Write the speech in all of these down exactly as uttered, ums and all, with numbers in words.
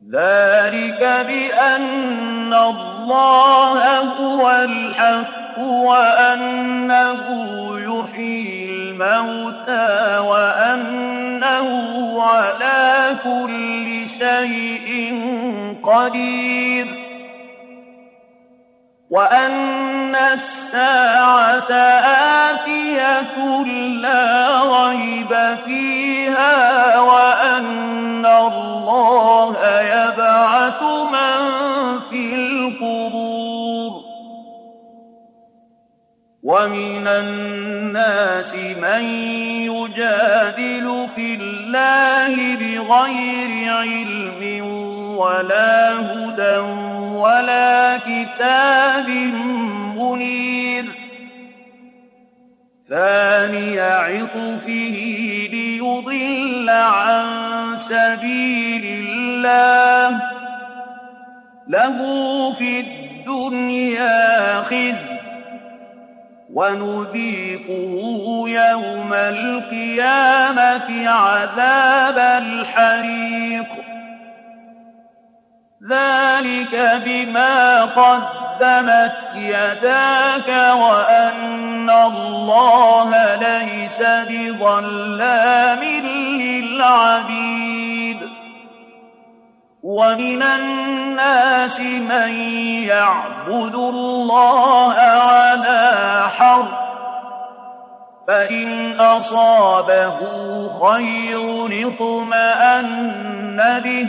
ذلك بأن الله هو الحق وأنه يحيي الموتى وأنه على كل شيء قدير وأن الساعة آتية لا ريب فيها وأن الله يبعث من في القبور ومن الناس من يجادل في الله بغير علم ولا هدى ولا كتاب منير ثاني عطفه ليضل عن سبيل الله له في الدنيا خزي ونذيقه يوم القيامة عذاب الحريق ذلك بما قدمت يداك وأن الله ليس بظلام للعبيد ومن الناس من يعبد الله على حرف فإن أصابه خير اطمأن به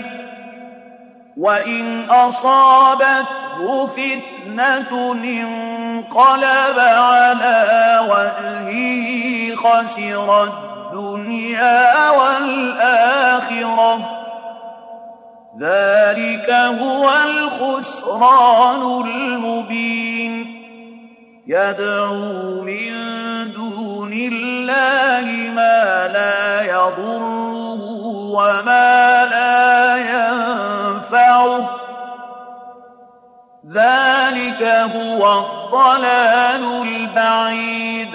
وإن أصابته فتنة انقلب على وجهه خسر الدنيا والآخرة ذلك هو الخسران المبين يدعو من دون الله ما لا يضره وما لا ينفعه ذلك هو الضلال البعيد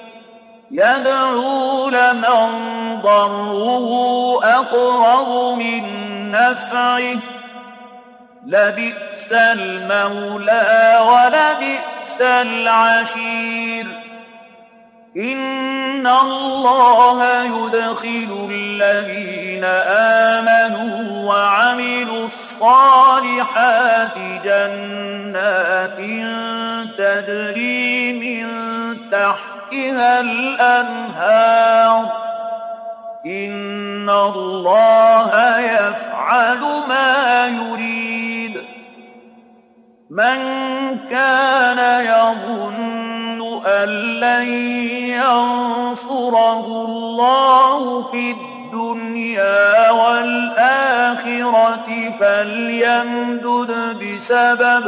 يدعو لمن ضره أقرب من نفعه لبئس المولى ولبئس العشير إن الله يدخل الذين آمنوا وعملوا الصالحات جنات تجري من تحتها الأنهار إن الله يفعل ما يريد من كان يظن أن لن ينصره الله في الدنيا والآخرة فليمدد بسبب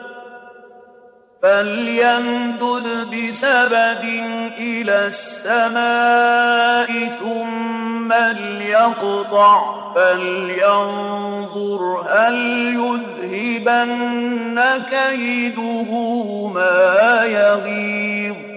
فليمدد بسبب إلى السماء ثم ليقطع فلينظر هل يذهبن كيده ما يغيظ